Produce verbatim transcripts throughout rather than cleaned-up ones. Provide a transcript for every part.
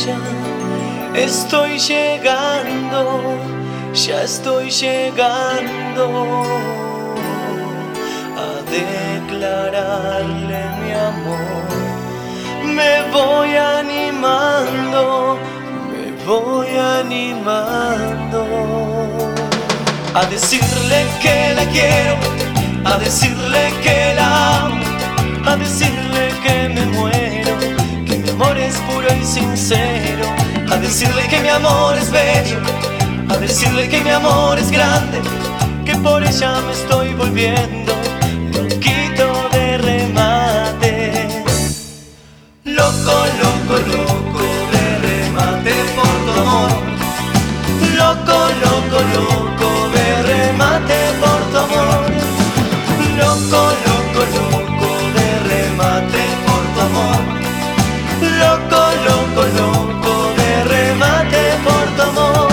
ya estoy llegando, ya estoy llegando a declararle mi amor. Me voy animando, me voy animando a decirle que la quiero, a decirle que la amo, a decirle que me muero, que mi amor es puro y sincero, a decirle que mi amor es bello, a decirle que mi amor es grande, que por ella me estoy volviendo loquito de remate. Loco, loco, loco de remate por tu amor. Loco, loco, loco de remate por tu amor. Loco, loco, loco de remate por tu amor. Loco, loco, loco de remate por tu amor.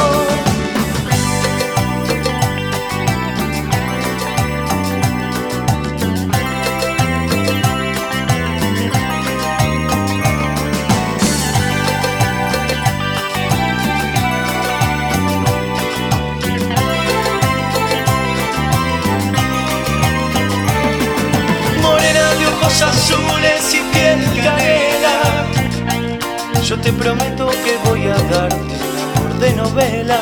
Azules y piel canela, yo te prometo que voy a darte un amor de novela.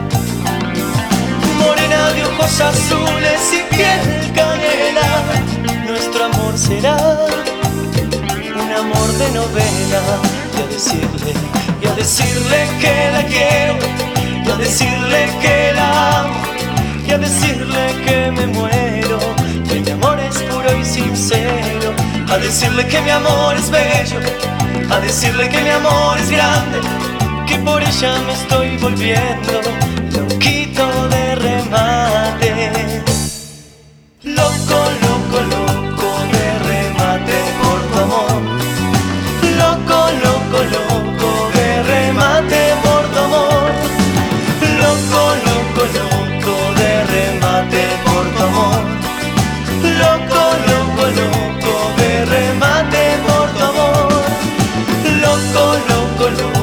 Morena de ojos azules y piel canela, nuestro amor será un amor de novela. Y a decirle, y a decirle que la quiero, y a decirle que la amo, y a decirle que me muero, que mi amor es puro y sincero, a decirle que mi amor es bello, a decirle que mi amor es grande, que por ella me estoy volviendo loquito de remate. Loco, loco, loco de remate por tu amor. Loco, loco, loco de remate por tu amor. Loco, loco, loco de remate por tu amor. Loco, loco, loco de remate por tu amor. Loco, loco, loco.